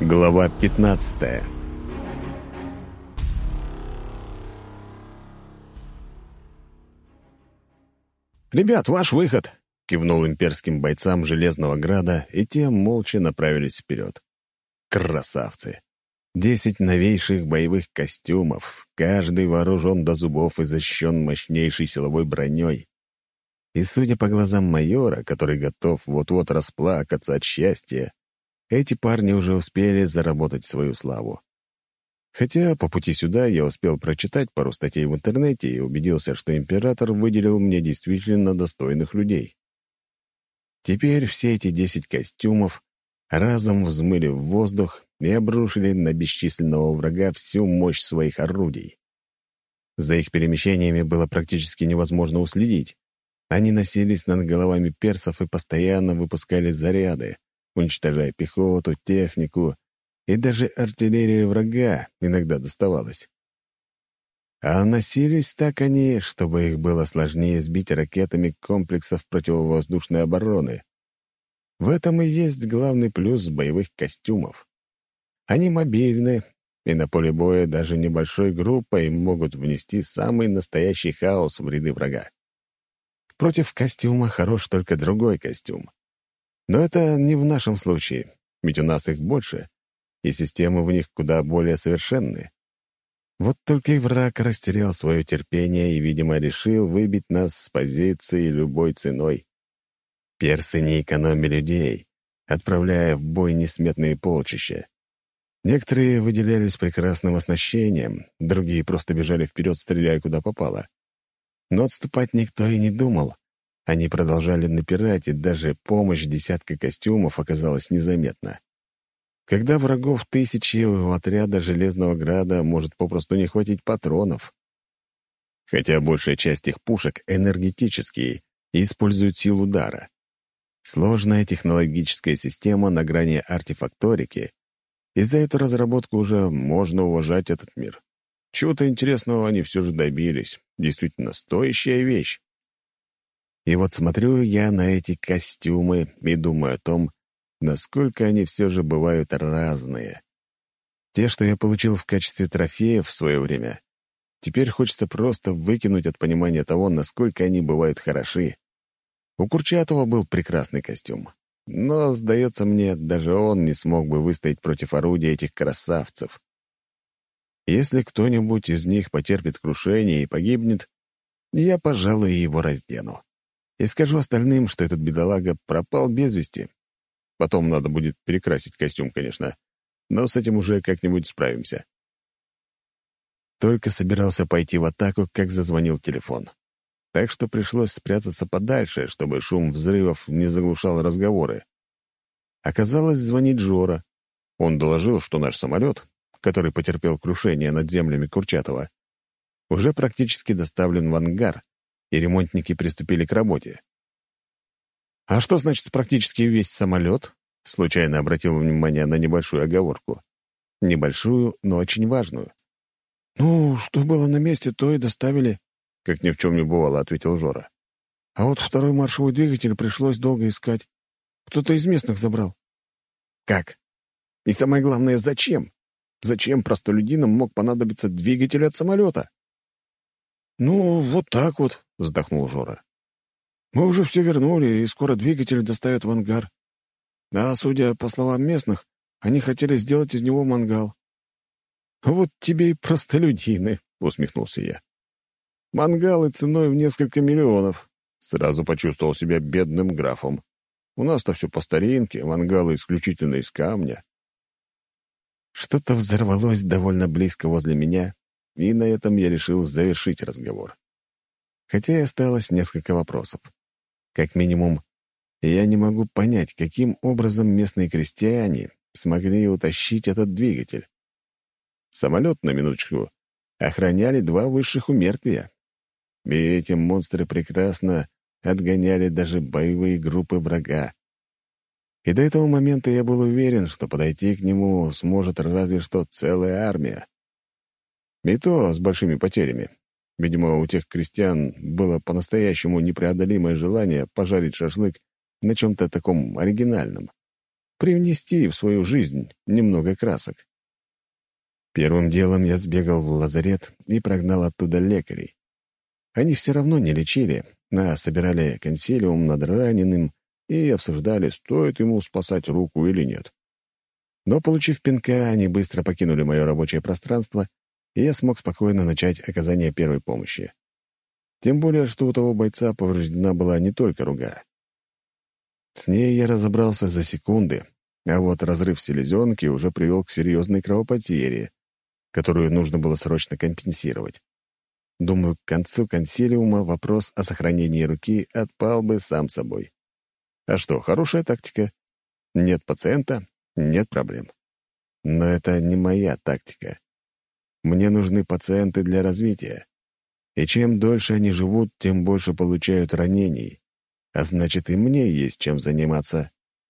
Глава 15. «Ребят, ваш выход!» — кивнул имперским бойцам Железного Града, и те молча направились вперед. Красавцы! 10 новейших боевых костюмов, каждый вооружен до зубов и защищен мощнейшей силовой броней. И судя по глазам майора, который готов вот-вот расплакаться от счастья, эти парни уже успели заработать свою славу. Хотя по пути сюда я успел прочитать пару статей в интернете и убедился, что император выделил мне действительно достойных людей. Теперь все эти 10 костюмов разом взмыли в воздух и обрушили на бесчисленного врага всю мощь своих орудий. За их перемещениями было практически невозможно уследить. Они носились над головами персов и постоянно выпускали заряды, уничтожая пехоту, технику и даже артиллерию врага иногда доставалось. А носились так они, чтобы их было сложнее сбить ракетами комплексов противовоздушной обороны. В этом и есть главный плюс боевых костюмов. Они мобильны, и на поле боя даже небольшой группой могут внести самый настоящий хаос в ряды врага. Против костюма хорош только другой костюм. Но это не в нашем случае, ведь у нас их больше, и системы в них куда более совершенны. Вот только и враг растерял свое терпение и, видимо, решил выбить нас с позиции любой ценой. Персы не экономили людей, отправляя в бой несметные полчища. Некоторые выделялись прекрасным оснащением, другие просто бежали вперед, стреляя куда попало. Но отступать никто и не думал. Они продолжали напирать, и даже помощь десятка костюмов оказалась незаметна. Когда врагов тысячи, у отряда Железного Града может попросту не хватить патронов. Хотя большая часть их пушек энергетические и используют силу удара. Сложная технологическая система на грани артефакторики, и за эту разработку уже можно уважать этот мир. Чего-то интересного они все же добились. Действительно стоящая вещь. И вот смотрю я на эти костюмы и думаю о том, насколько они все же бывают разные. Те, что я получил в качестве трофеев в свое время, теперь хочется просто выкинуть от понимания того, насколько они бывают хороши. У Курчатова был прекрасный костюм, но, сдается мне, даже он не смог бы выстоять против орудия этих красавцев. Если кто-нибудь из них потерпит крушение и погибнет, я, пожалуй, его раздену. И скажу остальным, что этот бедолага пропал без вести. Потом надо будет перекрасить костюм, конечно, но с этим уже как-нибудь справимся. Только собирался пойти в атаку, как зазвонил телефон. Так что пришлось спрятаться подальше, чтобы шум взрывов не заглушал разговоры. Оказалось, звонит Жора. Он доложил, что наш самолет, который потерпел крушение над землями Курчатова, уже практически доставлен в ангар, и ремонтники приступили к работе. «А что значит практически весь самолет?» Случайно обратил внимание на небольшую оговорку. Небольшую, но очень важную. «Ну, что было на месте, то и доставили», — как ни в чем не бывало, — ответил Жора. «А вот второй маршевой двигатель пришлось долго искать. Кто-то из местных забрал». «Как? И самое главное, зачем? Зачем простолюдинам мог понадобиться двигатель от самолета?» «Ну, вот так вот», — вздохнул Жора. «Мы уже все вернули, и скоро двигатель доставят в ангар. А судя по словам местных, они хотели сделать из него мангал». «Вот тебе и простолюдины», — усмехнулся я. «Мангалы ценой в несколько миллионов». Сразу почувствовал себя бедным графом. У нас-то все по старинке, мангалы исключительно из камня. Что-то взорвалось довольно близко возле меня, и на этом я решил завершить разговор. Хотя и осталось несколько вопросов. Как минимум, я не могу понять, каким образом местные крестьяне смогли утащить этот двигатель. Самолет, на минуточку, охраняли 2 высших умертвия. И эти монстры прекрасно отгоняли даже боевые группы врага. И до этого момента я был уверен, что подойти к нему сможет разве что целая армия. И то с большими потерями. Видимо, у тех крестьян было по-настоящему непреодолимое желание пожарить шашлык на чем-то таком оригинальном. привнести в свою жизнь немного красок. Первым делом я сбегал в лазарет и прогнал оттуда лекарей. Они все равно не лечили, а собирали консилиум над раненым и обсуждали, стоит ему спасать руку или нет. Но, получив пинка, они быстро покинули мое рабочее пространство, и я смог спокойно начать оказание первой помощи. Тем более, что у того бойца повреждена была не только рука. С ней я разобрался за секунды, а вот разрыв селезенки уже привел к серьезной кровопотере, которую нужно было срочно компенсировать. Думаю, к концу консилиума вопрос о сохранении руки отпал бы сам собой. А что, хорошая тактика. Нет пациента — нет проблем. Но это не моя тактика. Мне нужны пациенты для развития. И чем дольше они живут, тем больше получают ранений. А значит, и мне есть чем заниматься.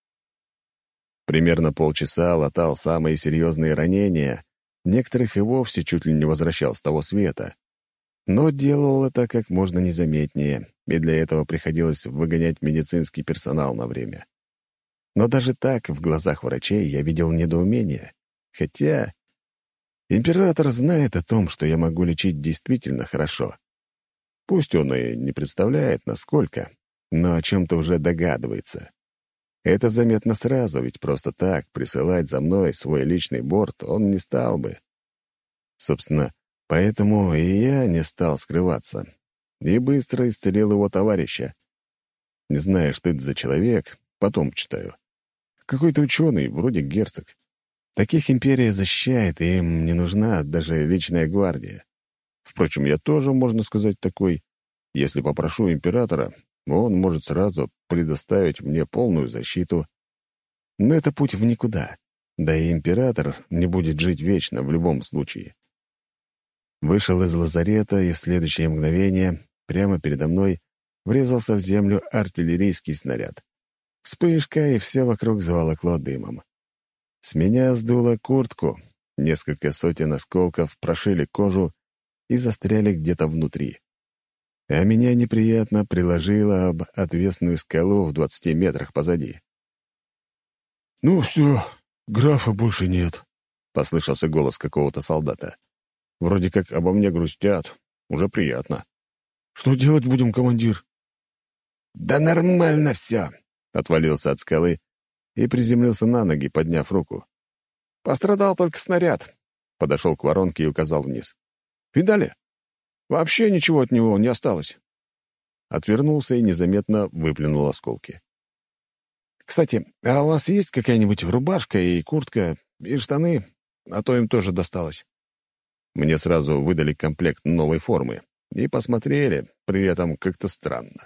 Примерно полчаса латал самые серьезные ранения, некоторых и вовсе чуть ли не возвращал с того света. Но делал это как можно незаметнее, и для этого приходилось выгонять медицинский персонал на время. Но даже так в глазах врачей я видел недоумение. Хотя император знает о том, что я могу лечить действительно хорошо. Пусть он и не представляет, насколько, но о чем-то уже догадывается. Это заметно сразу, ведь просто так присылать за мной свой личный борт он не стал бы. Собственно, поэтому и я не стал скрываться. И быстро исцелил его товарища. Не знаю, что это за человек, потом читаю. Какой-то ученый, вроде герцог. Таких империя защищает, и им не нужна даже личная гвардия. Впрочем, я тоже, можно сказать, такой. Если попрошу императора, он может сразу предоставить мне полную защиту. Но это путь в никуда. Да и император не будет жить вечно в любом случае. Вышел из лазарета, и в следующее мгновение прямо передо мной врезался в землю артиллерийский снаряд. Вспышка, и все вокруг заволокло дымом. С меня сдуло куртку, несколько сотен осколков прошили кожу и застряли где-то внутри. А меня неприятно приложило об отвесную скалу в 20 метрах позади. «Ну все, графа больше нет», — послышался голос какого-то солдата. «Вроде как обо мне грустят. Уже приятно». «Что делать будем, командир?» «Да нормально все», — отвалился от скалы и приземлился на ноги, подняв руку. «Пострадал только снаряд», — подошел к воронке и указал вниз. «Видали? Вообще ничего от него не осталось». Отвернулся и незаметно выплюнул осколки. «Кстати, а у вас есть какая-нибудь рубашка и куртка, и штаны? А то им тоже досталось». Мне сразу выдали комплект новой формы и посмотрели, при этом как-то странно.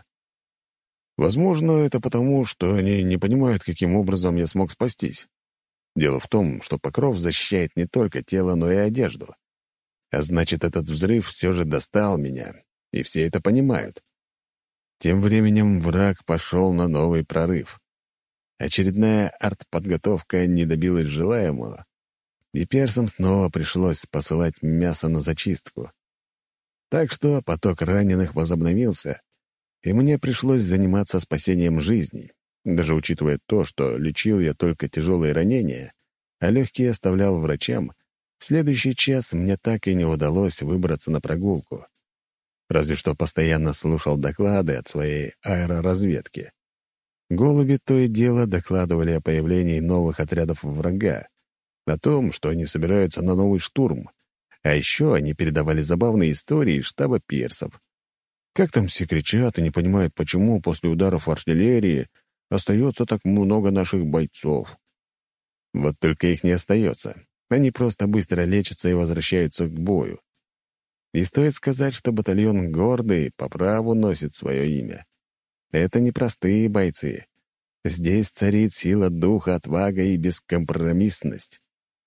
Возможно, это потому, что они не понимают, каким образом я смог спастись. Дело в том, что покров защищает не только тело, но и одежду. А значит, этот взрыв все же достал меня, и все это понимают. Тем временем враг пошел на новый прорыв. Очередная артподготовка не добилась желаемого, и персам снова пришлось посылать мясо на зачистку. Так что поток раненых возобновился, и мне пришлось заниматься спасением жизней, даже учитывая то, что лечил я только тяжелые ранения, а легкие оставлял врачам. В следующий час мне так и не удалось выбраться на прогулку. Разве что постоянно слушал доклады от своей аэроразведки. Голуби то и дело докладывали о появлении новых отрядов врага, о том, что они собираются на новый штурм. А еще они передавали забавные истории из штаба персов. Как там все кричат и не понимают, почему после ударов артиллерии остается так много наших бойцов. Вот только их не остается. Они просто быстро лечатся и возвращаются к бою. И стоит сказать, что батальон «Гордый» по праву носит свое имя. Это не простые бойцы. Здесь царит сила духа, отвага и бескомпромиссность.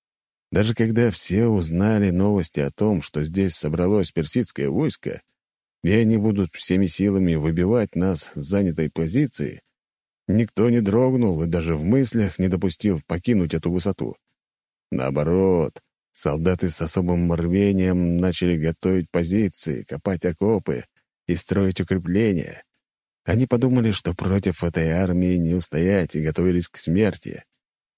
Даже когда все узнали новости о том, что здесь собралось персидское войско, и они будут всеми силами выбивать нас с занятой позиции, никто не дрогнул и даже в мыслях не допустил покинуть эту высоту. Наоборот, солдаты с особым рвением начали готовить позиции, копать окопы и строить укрепления. Они подумали, что против этой армии не устоять, и готовились к смерти.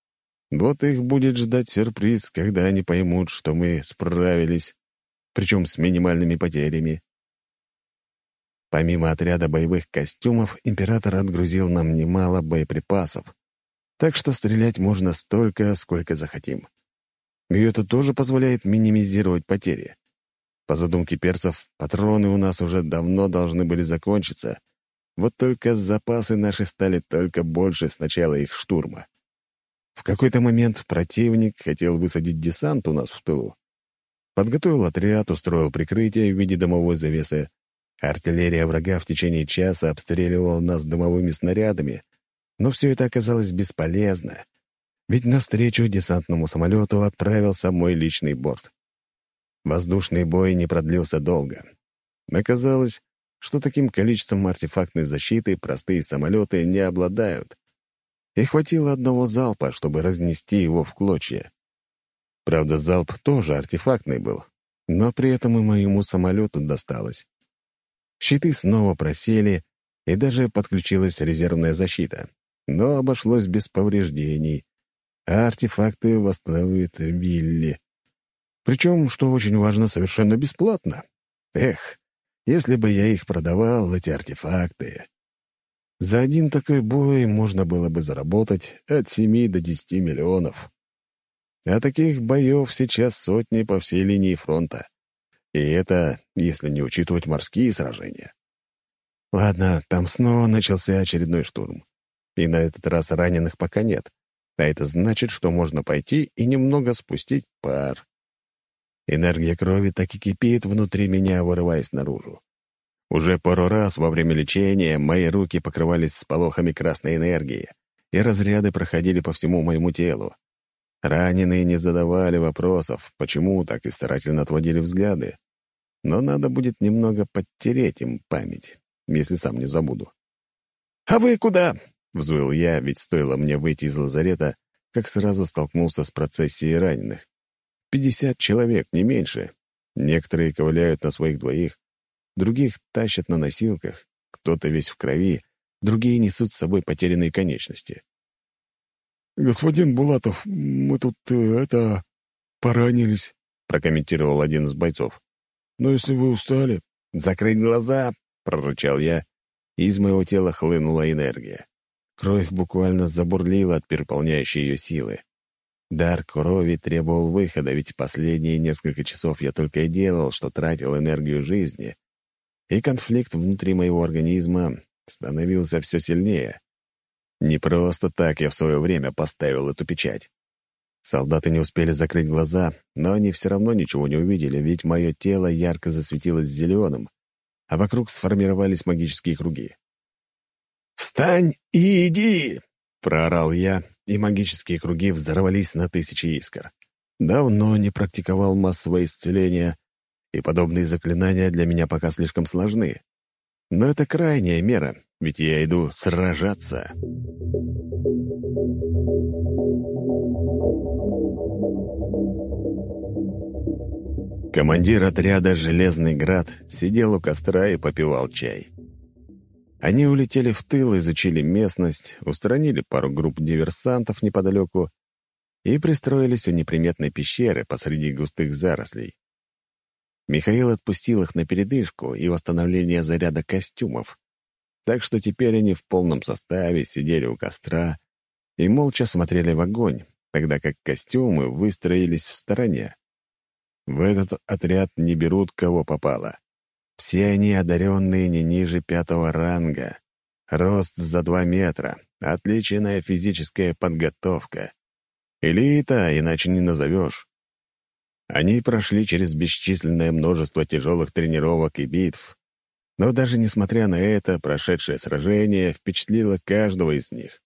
Вот их будет ждать сюрприз, когда они поймут, что мы справились, причем с минимальными потерями. Помимо отряда боевых костюмов, император отгрузил нам немало боеприпасов, так что стрелять можно столько, сколько захотим. И это тоже позволяет минимизировать потери. По задумке перцев, патроны у нас уже давно должны были закончиться, вот только запасы наши стали только больше с начала их штурма. В какой-то момент противник хотел высадить десант у нас в тылу. Подготовил отряд, устроил прикрытие в виде дымовой завесы. Артиллерия врага в течение часа обстреливала нас дымовыми снарядами, но все это оказалось бесполезно, ведь навстречу десантному самолету отправился мой личный борт. Воздушный бой не продлился долго. Оказалось, что таким количеством артефактной защиты простые самолеты не обладают, и хватило одного залпа, чтобы разнести его в клочья. Правда, залп тоже артефактный был, но при этом и моему самолету досталось. Щиты снова просели, и даже подключилась резервная защита, но обошлось без повреждений, а артефакты восстановит Вилли. Причем, что очень важно, совершенно бесплатно. Эх, если бы я их продавал, эти артефакты. За один такой бой можно было бы заработать от 7 до 10 миллионов. А таких боев сейчас сотни по всей линии фронта. И это, если не учитывать морские сражения. Ладно, там снова начался очередной штурм. И на этот раз раненых пока нет. А это значит, что можно пойти и немного спустить пар. Энергия крови так и кипит внутри меня, вырываясь наружу. Уже пару раз во время лечения мои руки покрывались сполохами красной энергии, и разряды проходили по всему моему телу. Раненые не задавали вопросов, почему так и старательно отводили взгляды. Но надо будет немного подтереть им память, если сам не забуду. «А вы куда?» — взвыл я, ведь стоило мне выйти из лазарета, как сразу столкнулся с процессией раненых. 50 человек, не меньше. Некоторые ковыляют на своих двоих, других тащат на носилках, кто-то весь в крови, другие несут с собой потерянные конечности. «Господин Булатов, мы тут, поранились», — прокомментировал один из бойцов. «Но если вы устали...» «Закрыть глаза!» — прорычал я, и из моего тела хлынула энергия. Кровь буквально забурлила от переполняющей ее силы. Дар крови требовал выхода, ведь последние несколько часов я только и делал, что тратил энергию жизни, и конфликт внутри моего организма становился все сильнее. Не просто так я в свое время поставил эту печать. Солдаты не успели закрыть глаза, но они все равно ничего не увидели, ведь мое тело ярко засветилось зеленым, а вокруг сформировались магические круги. «Встань и иди!» — проорал я, и магические круги взорвались на тысячи искр. Давно не практиковал массовое исцеление, и подобные заклинания для меня пока слишком сложны. Но это крайняя мера, ведь я иду сражаться. Командир отряда «Железный град» сидел у костра и попивал чай. Они улетели в тыл, изучили местность, устранили пару групп диверсантов неподалеку и пристроились у неприметной пещеры посреди густых зарослей. Михаил отпустил их на передышку и восстановление заряда костюмов, так что теперь они в полном составе сидели у костра и молча смотрели в огонь, тогда как костюмы выстроились в стороне. В этот отряд не берут кого попало. Все они одаренные не ниже 5-го ранга, рост за 2 метра, отличная физическая подготовка. Элита, иначе не назовешь. Они прошли через бесчисленное множество тяжелых тренировок и битв, но даже несмотря на это, прошедшее сражение впечатлило каждого из них.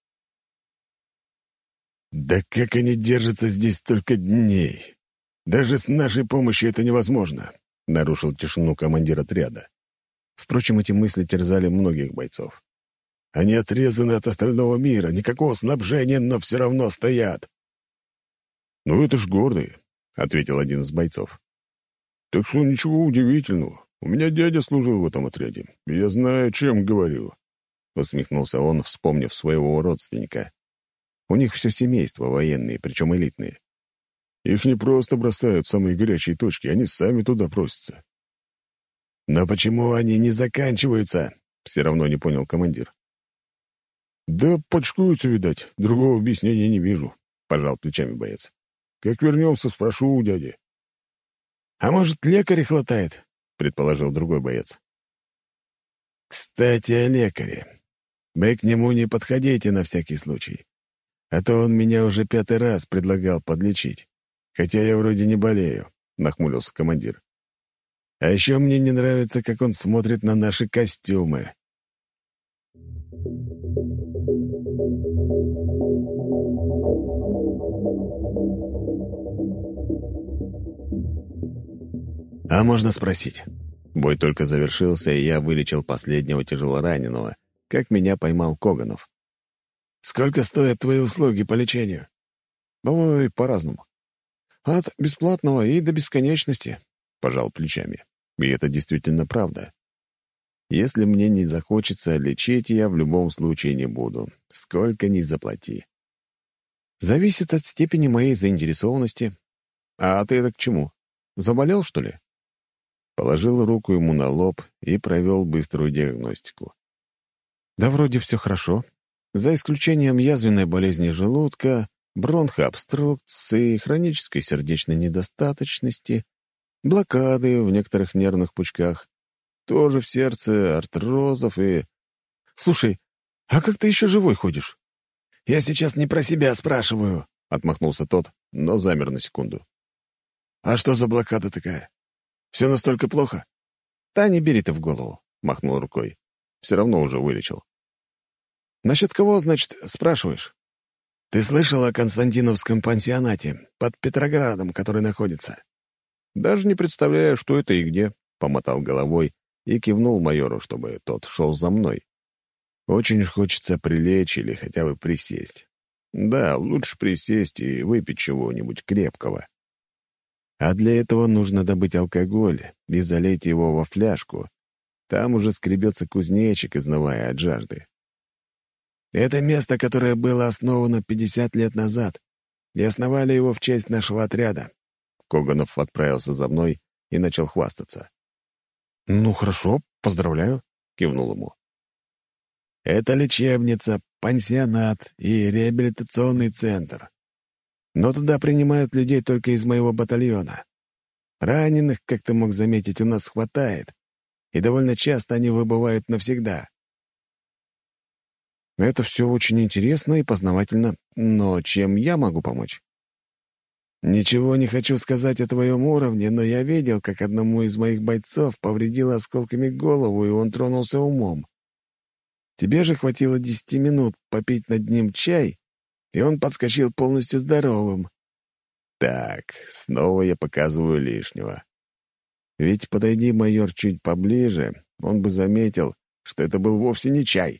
«Да как они держатся здесь столько дней? Даже с нашей помощью это невозможно», — нарушил тишину командир отряда. Впрочем, эти мысли терзали многих бойцов. «Они отрезаны от остального мира, никакого снабжения, но все равно стоят». «Ну это ж гордые», — ответил один из бойцов. «Так что ничего удивительного. У меня дядя служил в этом отряде. И я знаю, чем говорю», — усмехнулся он, вспомнив своего родственника. У них все семейство военные, причем элитные. Их не просто бросают в самые горячие точки, они сами туда просятся. «Но почему они не заканчиваются?» — все равно не понял командир. «Да почкуются, видать. Другого объяснения не вижу», — пожал плечами боец. «Как вернемся, спрошу у дяди». «А может, лекаря хватает?» — предположил другой боец. «Кстати, о лекаре. Вы к нему не подходите на всякий случай. А то он меня уже 5-й раз предлагал подлечить. Хотя я вроде не болею», — нахмурился командир. «А еще мне не нравится, как он смотрит на наши костюмы». «А можно спросить?» Бой только завершился, и я вылечил последнего тяжелораненого, как меня поймал Коганов. «Сколько стоят твои услуги по лечению?» «Ой, по-разному. От бесплатного и до бесконечности», — пожал плечами. И это действительно правда. Если мне не захочется лечить, я в любом случае не буду, сколько ни заплати. Зависит от степени моей заинтересованности. А ты это к чему? Заболел, что ли? Положил руку ему на лоб и провел быструю диагностику. Да вроде все хорошо. За исключением язвенной болезни желудка, бронхообструкции, хронической сердечной недостаточности, блокады в некоторых нервных пучках, тоже в сердце, артрозов и... «Слушай, а как ты еще живой ходишь?» «Я сейчас не про себя спрашиваю», — отмахнулся тот, но замер на секунду. «А что за блокада такая? Все настолько плохо?» «Да не бери ты в голову», — махнул рукой. «Все равно уже вылечил». «Насчет кого, значит, спрашиваешь?» «Ты слышал о Константиновском пансионате под Петроградом, который находится?» «Даже не представляю, что это и где», — помотал головой и кивнул майору, чтобы тот шел за мной. «Очень уж хочется прилечь или хотя бы присесть. Да, лучше присесть и выпить чего-нибудь крепкого. А для этого нужно добыть алкоголь и залить его во фляжку. Там уже скребется кузнечик, изнывая от жажды. Это место, которое было основано 50 лет назад, и основали его в честь нашего отряда». Коганов отправился за мной и начал хвастаться. «Ну, хорошо, поздравляю», — кивнул ему. «Это лечебница, пансионат и реабилитационный центр. Но туда принимают людей только из моего батальона. Раненых, как ты мог заметить, у нас хватает, и довольно часто они выбывают навсегда». «Это все очень интересно и познавательно, но чем я могу помочь?» «Ничего не хочу сказать о твоем уровне, но я видел, как одному из моих бойцов повредило осколками голову, и он тронулся умом. Тебе же хватило 10 минут попить над ним чай, и он подскочил полностью здоровым». Так, снова я показываю лишнего. Ведь подойди майор чуть поближе, он бы заметил, что это был вовсе не чай.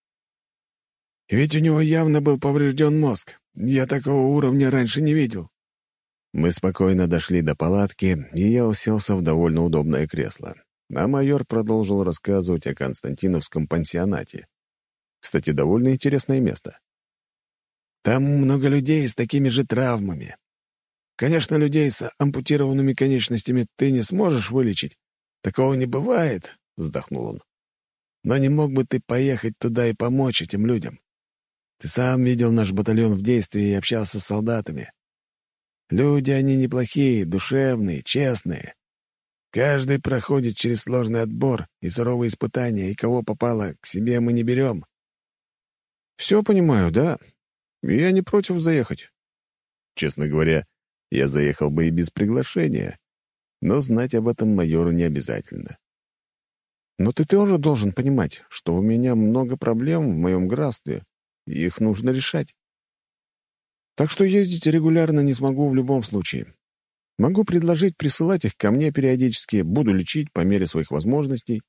«Ведь у него явно был поврежден мозг. Я такого уровня раньше не видел». Мы спокойно дошли до палатки, и я уселся в довольно удобное кресло. А майор продолжил рассказывать о Константиновском пансионате. Кстати, довольно интересное место. «Там много людей с такими же травмами. Конечно, людей с ампутированными конечностями ты не сможешь вылечить. Такого не бывает», — вздохнул он. «Но не мог бы ты поехать туда и помочь этим людям? Ты сам видел наш батальон в действии и общался с солдатами. Люди они неплохие, душевные, честные. Каждый проходит через сложный отбор и суровые испытания, и кого попало, к себе мы не берем». «Все понимаю, да. Я не против заехать». Честно говоря, я заехал бы и без приглашения, но знать об этом майору не обязательно. «Но ты тоже должен понимать, что у меня много проблем в моем графстве, и их нужно решать. Так что ездить регулярно не смогу в любом случае. Могу предложить присылать их ко мне периодически, буду лечить по мере своих возможностей».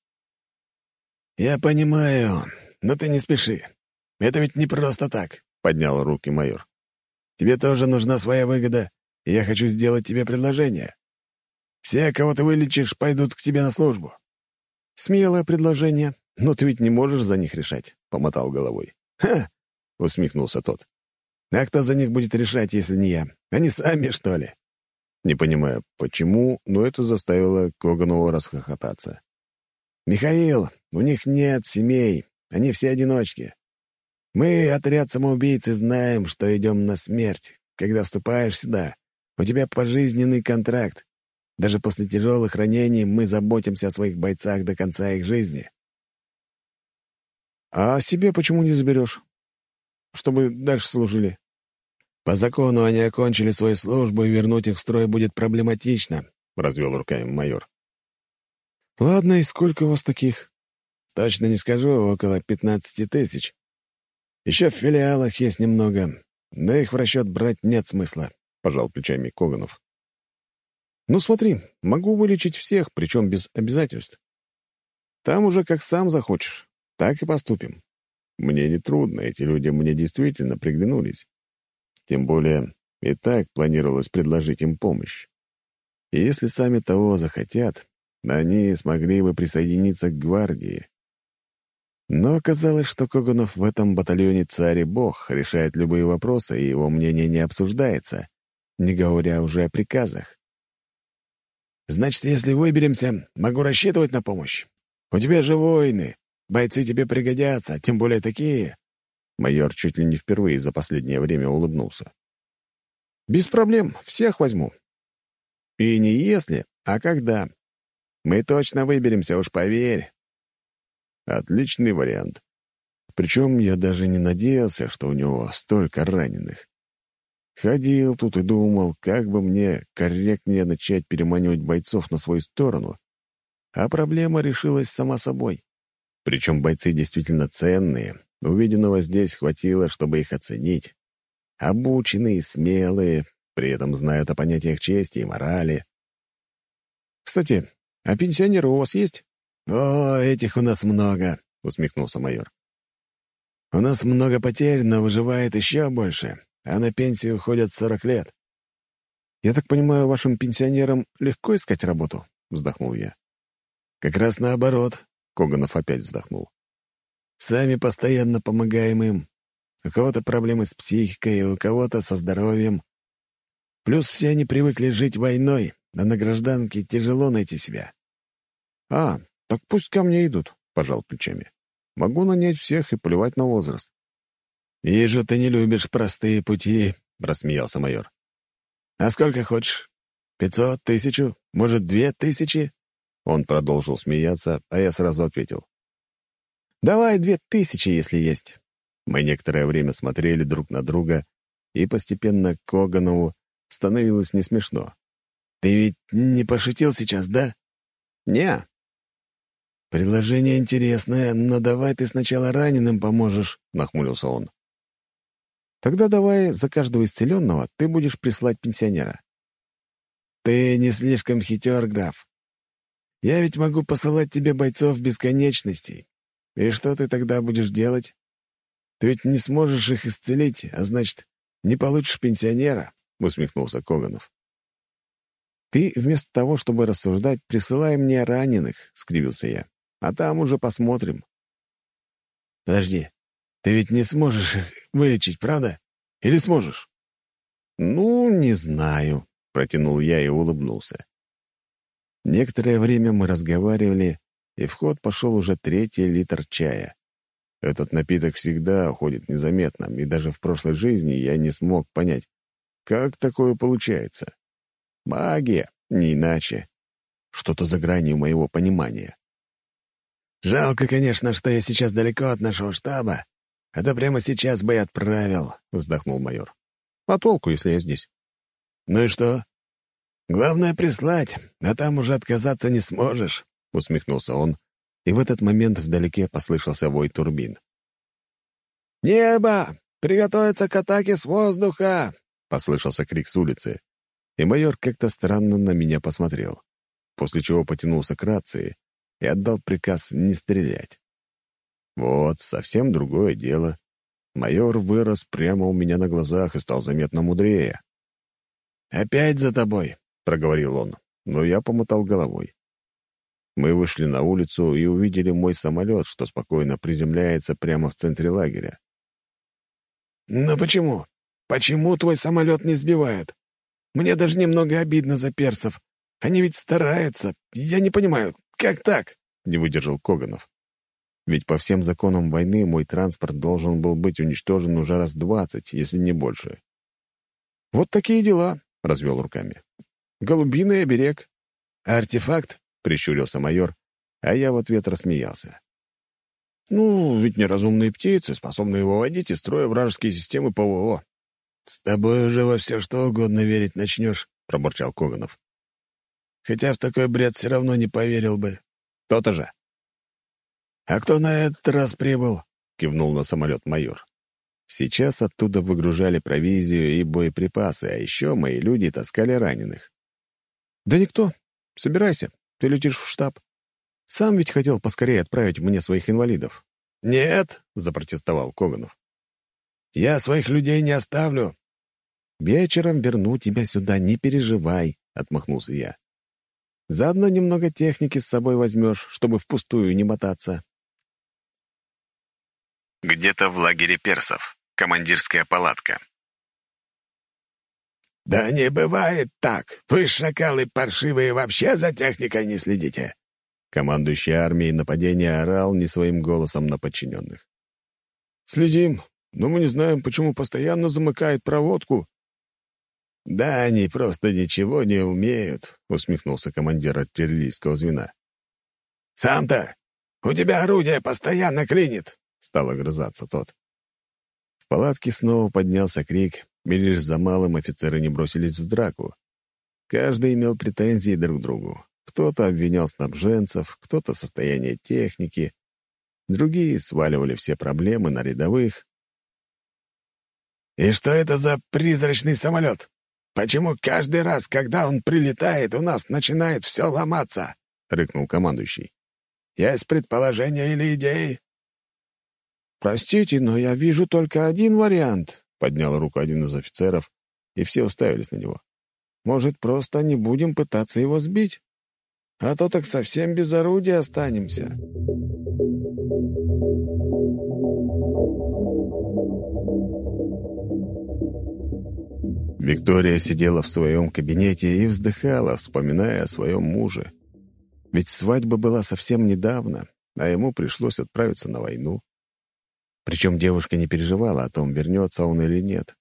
«Я понимаю, но ты не спеши. Это ведь не просто так», — поднял руки майор. «Тебе тоже нужна своя выгода, и я хочу сделать тебе предложение. Все, кого ты вылечишь, пойдут к тебе на службу». «Смелое предложение, но ты ведь не можешь за них решать», — помотал головой. «Ха!» — усмехнулся тот. А кто за них будет решать, если не я? Они сами, что ли?» Не понимаю, почему, но это заставило Коганова расхохотаться. «Михаил, у них нет семей, они все одиночки. Мы, отряд самоубийц, и знаем, что идем на смерть. Когда вступаешь сюда, у тебя пожизненный контракт. Даже после тяжелых ранений мы заботимся о своих бойцах до конца их жизни». «А себе почему не заберешь? Чтобы дальше служили?» «По закону они окончили свою службу, и вернуть их в строй будет проблематично», — развел руками майор. «Ладно, и сколько у вас таких?» «Точно не скажу, около 15 тысяч. Еще в филиалах есть немного, но их в расчет брать нет смысла», — пожал плечами Коганов. «Ну смотри, могу вылечить всех, причем без обязательств. Там уже как сам захочешь, так и поступим. Мне не трудно, эти люди мне действительно приглянулись. Тем более и так планировалось предложить им помощь. И если сами того захотят, они смогли бы присоединиться к гвардии. Но оказалось, что Коганов в этом батальоне царь и бог, решает любые вопросы, и его мнение не обсуждается, не говоря уже о приказах. «Значит, если выберемся, могу рассчитывать на помощь? У тебя же воины, бойцы тебе пригодятся, тем более такие». Майор чуть ли не впервые за последнее время улыбнулся. «Без проблем, всех возьму. И не если, а когда. Мы точно выберемся, уж поверь». Отличный вариант. Причем я даже не надеялся, что у него столько раненых. Ходил тут и думал, как бы мне корректнее начать переманивать бойцов на свою сторону, а проблема решилась сама собой. Причем бойцы действительно ценные, увиденного здесь хватило, чтобы их оценить. Обученные, смелые, при этом знают о понятиях чести и морали. «Кстати, а пенсионеры у вас есть?» «О, этих у нас много», — усмехнулся майор. «У нас много потерь, но выживает еще больше, а на пенсию уходят 40 лет». «Я так понимаю, вашим пенсионерам легко искать работу?» — вздохнул я. «Как раз наоборот», — Коганов опять вздохнул. «Сами постоянно помогаем им. У кого-то проблемы с психикой, у кого-то со здоровьем. Плюс все они привыкли жить войной, а на гражданке тяжело найти себя». «А, так пусть ко мне идут», — пожал плечами. «Могу нанять всех и плевать на возраст». «Вижу, ты не любишь простые пути», — рассмеялся майор. «А сколько хочешь? 500, 1000, может, 2000?» Он продолжил смеяться, а я сразу ответил. «Давай 2000, если есть». Мы некоторое время смотрели друг на друга, и постепенно Коганову становилось не смешно. «Ты ведь не пошутил сейчас, да?» «Не». «Предложение интересное, но давай ты сначала раненым поможешь», — нахмурился он. «Тогда давай за каждого исцеленного ты будешь прислать пенсионера». «Ты не слишком хитер, граф. Я ведь могу посылать тебе бойцов бесконечностей. И что ты тогда будешь делать? Ты ведь не сможешь их исцелить, а значит, не получишь пенсионера», — усмехнулся Коганов. «Ты вместо того, чтобы рассуждать, присылай мне раненых», — скривился я. «А там уже посмотрим». «Подожди, ты ведь не сможешь их вылечить, правда? Или сможешь?» «Ну, не знаю», — протянул я и улыбнулся. Некоторое время мы разговаривали, и в ход пошел уже 3-й литр чая. Этот напиток всегда уходит незаметно, и даже в прошлой жизни я не смог понять, как такое получается. Магия, не иначе. Что-то за гранью моего понимания. «Жалко, конечно, что я сейчас далеко от нашего штаба, а то прямо сейчас бы и отправил», — вздохнул майор. «А толку, если я здесь?» «Ну и что? Главное — прислать, а там уже отказаться не сможешь», — усмехнулся он, и в этот момент вдалеке послышался вой турбин. «Небо! Приготовиться к атаке с воздуха!» — послышался крик с улицы, и майор как-то странно на меня посмотрел, после чего потянулся к рации и отдал приказ не стрелять. Вот, совсем другое дело. Майор вырос прямо у меня на глазах и стал заметно мудрее. «Опять за тобой!» — проговорил он, но я помотал головой. Мы вышли на улицу и увидели мой самолет, что спокойно приземляется прямо в центре лагеря. «Но почему? почему твой самолет не сбивают? Мне даже немного обидно за персов. Они ведь стараются. Я не понимаю, как так?» — не выдержал Коганов. Ведь по всем законам войны мой транспорт должен был быть уничтожен уже раз 20, если не больше. «Вот такие дела», — развел руками. «Голубиный оберег». «Артефакт?» — прищурился майор, а я в ответ рассмеялся. «Ну, ведь неразумные птицы, способные выводить из строя вражеские системы ПВО». «С тобой уже во все что угодно верить начнешь», — пробурчал Коганов. «Хотя в такой бред все равно не поверил бы». «То-то же». «А кто на этот раз прибыл?» — кивнул на самолет майор. Сейчас оттуда выгружали провизию и боеприпасы, а еще мои люди таскали раненых. «Да никто. Собирайся, ты летишь в штаб. Сам ведь хотел поскорее отправить мне своих инвалидов». «Нет», — запротестовал Коганов. «Я своих людей не оставлю». «Вечером верну тебя сюда, не переживай», — отмахнулся я. «Заодно немного техники с собой возьмешь, чтобы впустую не мотаться». Где-то в лагере персов. Командирская палатка. «Да не бывает так! Вы, шакалы паршивые, вообще за техникой не следите!» Командующий армией нападения орал не своим голосом на подчиненных. «Следим, но мы не знаем, почему постоянно замыкает проводку». «Да они просто ничего не умеют», — усмехнулся командир артиллерийского звена. «Сам-то! У тебя орудие постоянно клинит!» — стал огрызаться тот. В палатке снова поднялся крик, и лишь за малым офицеры не бросились в драку. Каждый имел претензии друг к другу. Кто-то обвинял снабженцев, кто-то состояние техники, другие сваливали все проблемы на рядовых. «И что это за призрачный самолет? Почему каждый раз, когда он прилетает, у нас начинает все ломаться?» — рыкнул командующий. «Есть предположения или идеи?» «Простите, но я вижу только один вариант», — поднял руку один из офицеров, и все уставились на него. «Может, просто не будем пытаться его сбить? А то так совсем без орудия останемся». Виктория сидела в своем кабинете и вздыхала, вспоминая о своем муже. Ведь свадьба была совсем недавно, а ему пришлось отправиться на войну. Причем девушка не переживала о том, вернется он или нет.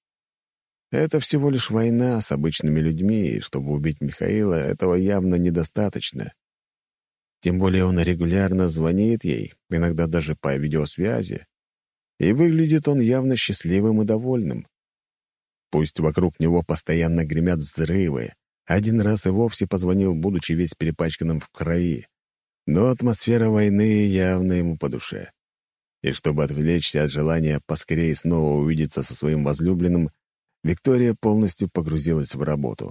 Это всего лишь война с обычными людьми, и чтобы убить Михаила, этого явно недостаточно. Тем более он регулярно звонит ей, иногда даже по видеосвязи, и выглядит он явно счастливым и довольным. Пусть вокруг него постоянно гремят взрывы, один раз и вовсе позвонил, будучи весь перепачканным в крови, но атмосфера войны явно ему по душе. И чтобы отвлечься от желания поскорее снова увидеться со своим возлюбленным, Виктория полностью погрузилась в работу.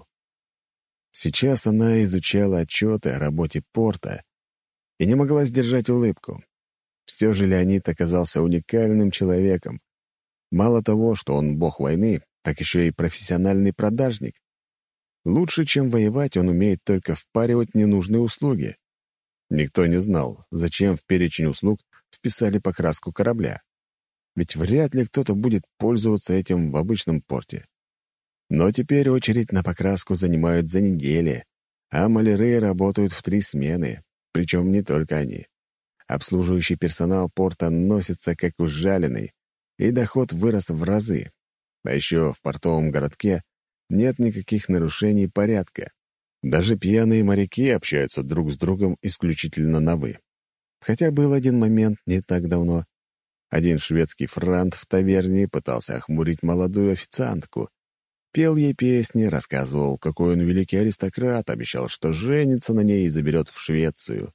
Сейчас она изучала отчеты о работе порта и не могла сдержать улыбку. Все же Леонид оказался уникальным человеком. Мало того, что он бог войны, так еще и профессиональный продажник. Лучше, чем воевать, он умеет только впаривать ненужные услуги. Никто не знал, зачем в перечень услуг вписали покраску корабля. Ведь вряд ли кто-то будет пользоваться этим в обычном порте. Но теперь очередь на покраску занимают за недели, а маляры работают в 3 смены, причем не только они. Обслуживающий персонал порта носится как ужаленный, и доход вырос в разы. А еще в портовом городке нет никаких нарушений порядка. Даже пьяные моряки общаются друг с другом исключительно на «вы». Хотя был один момент не так давно. Один шведский франт в таверне пытался охмурить молодую официантку. Пел ей песни, рассказывал, какой он великий аристократ, обещал, что женится на ней и заберет в Швецию.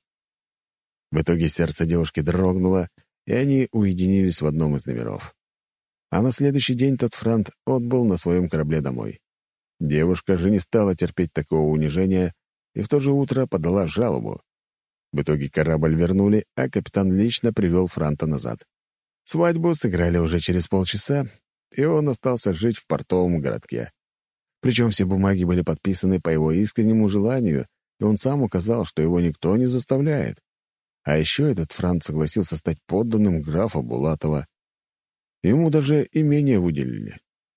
В итоге сердце девушки дрогнуло, и они уединились в одном из номеров. А на следующий день тот франт отбыл на своем корабле домой. Девушка же не стала терпеть такого унижения и в то же утро подала жалобу. В итоге корабль вернули, а капитан лично привел франта назад. Свадьбу сыграли уже через полчаса, и он остался жить в портовом городке. Причем все бумаги были подписаны по его искреннему желанию, и он сам указал, что его никто не заставляет. А еще этот франт согласился стать подданным графа Булатова. Ему даже имение выделили.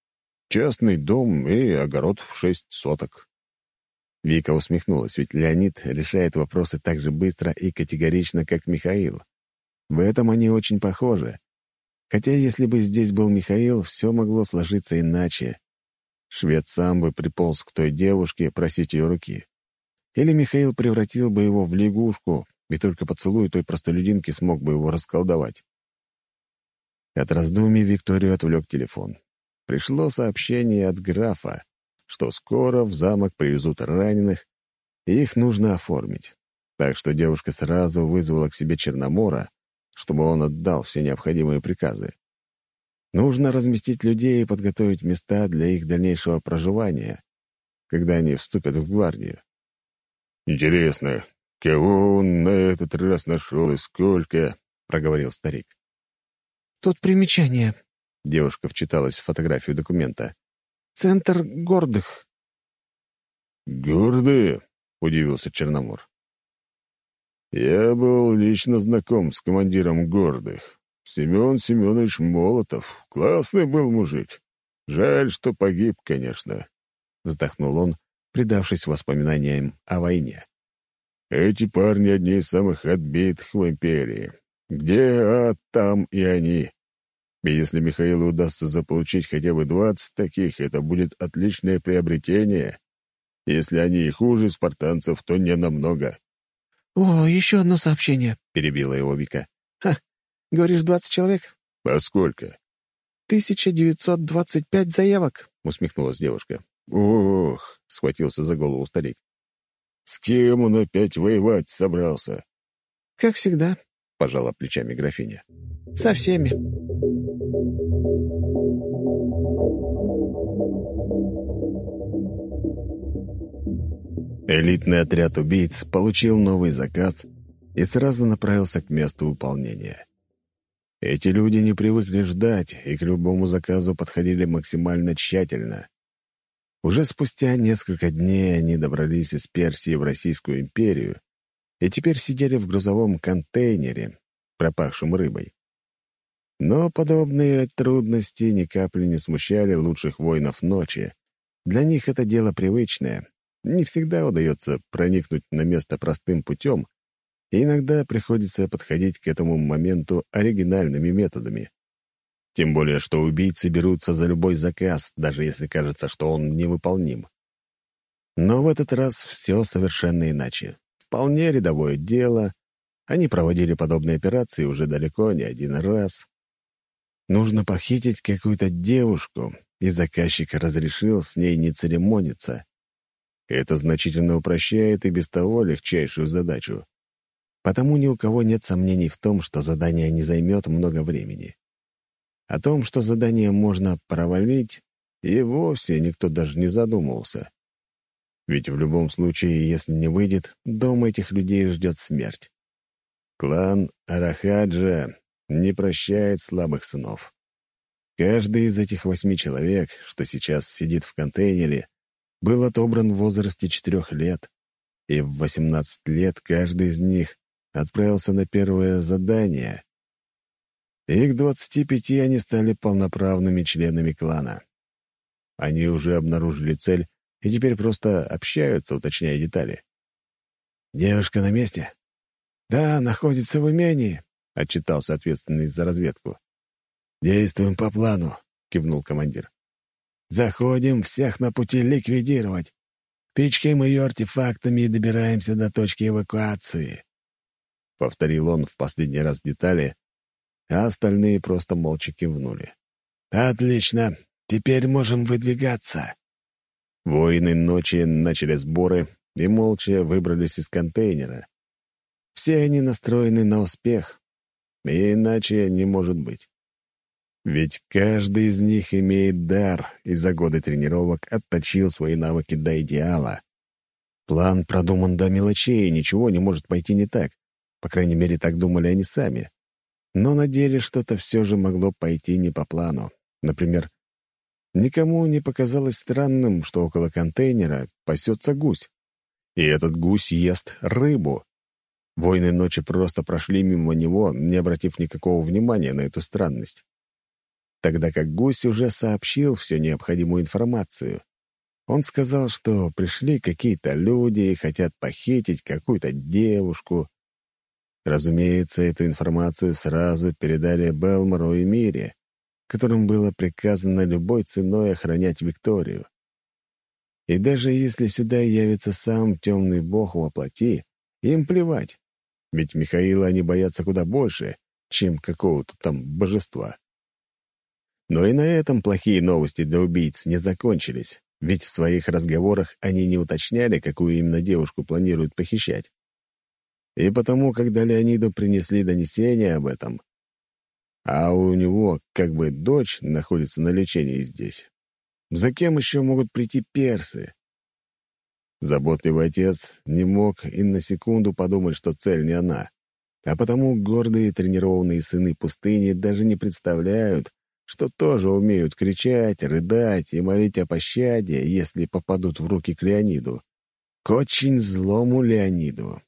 Частный дом и огород в 6 соток. Вика усмехнулась, ведь Леонид решает вопросы так же быстро и категорично, как Михаил. В этом они очень похожи. Хотя если бы здесь был Михаил, все могло сложиться иначе. Швед сам бы приполз к той девушке просить ее руки. Или Михаил превратил бы его в лягушку, и только поцелуй той простолюдинки смог бы его расколдовать. От раздумий Викторию отвлек телефон. Пришло сообщение от графа, что скоро в замок привезут раненых, и их нужно оформить. Так что девушка сразу вызвала к себе Черномора, чтобы он отдал все необходимые приказы. Нужно разместить людей и подготовить места для их дальнейшего проживания, когда они вступят в гвардию. «Интересно, кого он на этот раз нашел и сколько?» — проговорил старик. «Тут примечание». Девушка вчиталась в фотографию документа. «Центр гордых». «Гордые?» — удивился Черномор. «Я был лично знаком с командиром гордых. Семен Семенович Молотов. Классный был мужик. Жаль, что погиб, конечно», — вздохнул он, предавшись воспоминаниям о войне. «Эти парни одни из самых отбитых в империи. Где ад, там и они. И если Михаилу удастся заполучить хотя бы 20 таких, это будет отличное приобретение. Если они и хуже спартанцев, то не намного». «О, еще одно сообщение», — перебила его Вика. «Ха, говоришь, 20 человек?» «А сколько?» 1925 заявок», — усмехнулась девушка. «Ох», — схватился за голову старик. «С кем он опять воевать собрался?» «Как всегда», — пожала плечами графиня. «Со всеми». Элитный отряд убийц получил новый заказ и сразу направился к месту выполнения. Эти люди не привыкли ждать и к любому заказу подходили максимально тщательно. Уже спустя несколько дней они добрались из Персии в Российскую империю и теперь сидели в грузовом контейнере, пропахшем рыбой. Но подобные трудности ни капли не смущали лучших воинов ночи. Для них это дело привычное. Не всегда удается проникнуть на место простым путем, и иногда приходится подходить к этому моменту оригинальными методами. Тем более, что убийцы берутся за любой заказ, даже если кажется, что он невыполним. Но в этот раз все совершенно иначе. Вполне рядовое дело. Они проводили подобные операции уже далеко не один раз. Нужно похитить какую-то девушку, и заказчик разрешил с ней не церемониться. Это значительно упрощает и без того легчайшую задачу. Потому ни у кого нет сомнений в том, что задание не займет много времени. О том, что задание можно провалить, и вовсе никто даже не задумывался. Ведь в любом случае, если не выйдет, дом этих людей ждет смерть. Клан Арахаджа не прощает слабых сынов. Каждый из этих 8 человек, что сейчас сидит в контейнере, был отобран в возрасте 4 лет, и в 18 лет каждый из них отправился на первое задание. И к 25 они стали полноправными членами клана. Они уже обнаружили цель и теперь просто общаются, уточняя детали. «Девушка на месте?» «Да, находится в имении», — отчитался ответственный за разведку. «Действуем по плану», — кивнул командир. «Заходим, всех на пути ликвидировать. Пичкаем ее артефактами и добираемся до точки эвакуации». Повторил он в последний раз детали, а остальные просто молча кивнули. «Отлично, теперь можем выдвигаться». Воины ночи начали сборы и молча выбрались из контейнера. Все они настроены на успех, и иначе не может быть. Ведь каждый из них имеет дар и за годы тренировок отточил свои навыки до идеала. План продуман до мелочей, и ничего не может пойти не так. По крайней мере, так думали они сами. Но на деле что-то все же могло пойти не по плану. Например, никому не показалось странным, что около контейнера пасется гусь. И этот гусь ест рыбу. Воины ночи просто прошли мимо него, не обратив никакого внимания на эту странность. тогда как гусь уже сообщил всю необходимую информацию. Он сказал, что пришли какие-то люди и хотят похитить какую-то девушку. Разумеется, эту информацию сразу передали Белмору и Мире, которым было приказано любой ценой охранять Викторию. И даже если сюда явится сам темный бог во плоти, им плевать, ведь Михаила они боятся куда больше, чем какого-то там божества. Но и на этом плохие новости для убийц не закончились, ведь в своих разговорах они не уточняли, какую именно девушку планируют похищать. И потому, когда Леониду принесли донесение об этом, а у него как бы дочь находится на лечении здесь, за кем еще могут прийти персы? Заботливый отец не мог и на секунду подумать, что цель не она, а потому гордые тренированные сыны пустыни даже не представляют, что тоже умеют кричать, рыдать и молить о пощаде, если попадут в руки к Леониду. К очень злому Леониду.